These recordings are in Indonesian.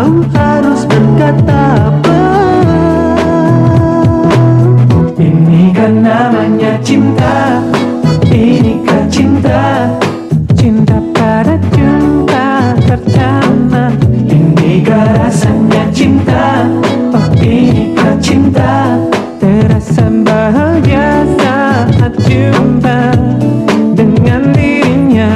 tahu harus berkata apa. Ini kan namanya cinta, inikah cinta, cinta pada jumpa pertama. Inikah rasanya cinta, oh inikah cinta, terasa bahagia saat jumpa dengan dirinya.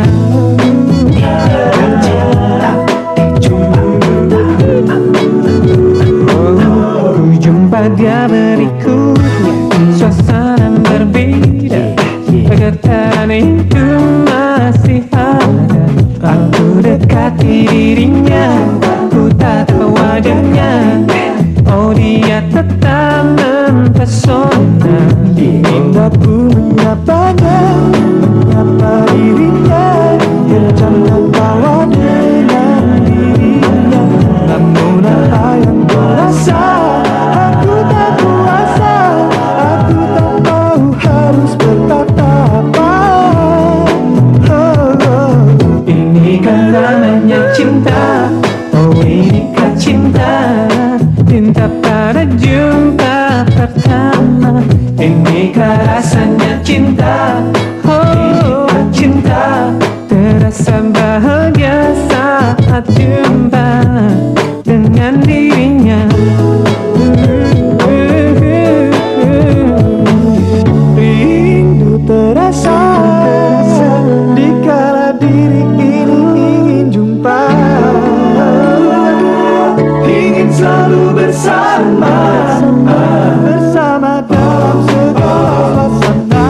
Ku jumpa dia berikutnya, suasana berbeda, kegetaran itu masih ada. Aku dekati dirinya, ku tatap wajahnya, oh dia tetap mempesona. Ingin aku menyapanya, menyapa dirinya, bercanda tawa dengan dirinya. Namun apa yang kurasa, aku tak kuasa, aku tak tahu harus berkata apa. Ini kan namanya cinta, oh inikah cinta, cinta pada jumpa pertama. Inikah rasanya cinta, oh inikah cinta, terasa bahagia saat jumpa dengan dirinya. Rindu terasa dikala diri ini ingin jumpa, ingin selalu bersama, bersama dalam segala suasana.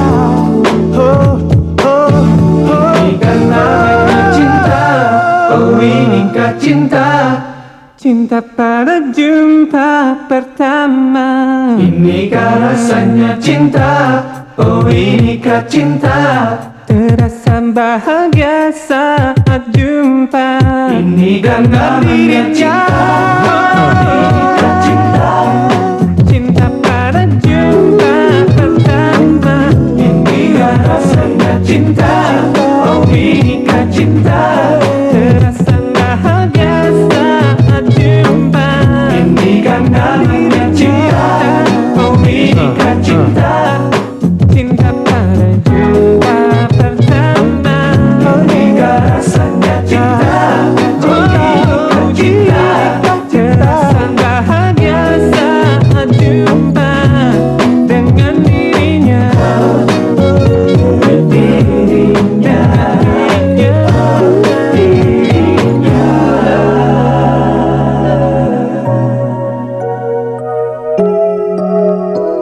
Inikah namanya cinta, oh inikah cinta, cinta pada jumpa pertama. Inikah rasanya cinta, oh inikah cinta, terasa bahagia saat jumpa. Inikah namanya cinta, oh inikah cinta, cinta pada jumpa pertama. Inikah rasanya cinta, oh inikah cinta, terasa bahagia saat jumpa. Inikah namanya cinta, oh inikah cinta, cinta pada jumpa pertama. Inikah rasanya cinta, oh inikah cinta, terasa bahagia saat jumpa dengan dirinya.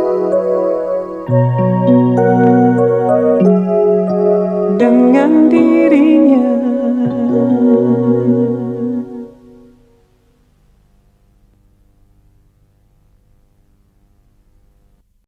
Dengan dirinya.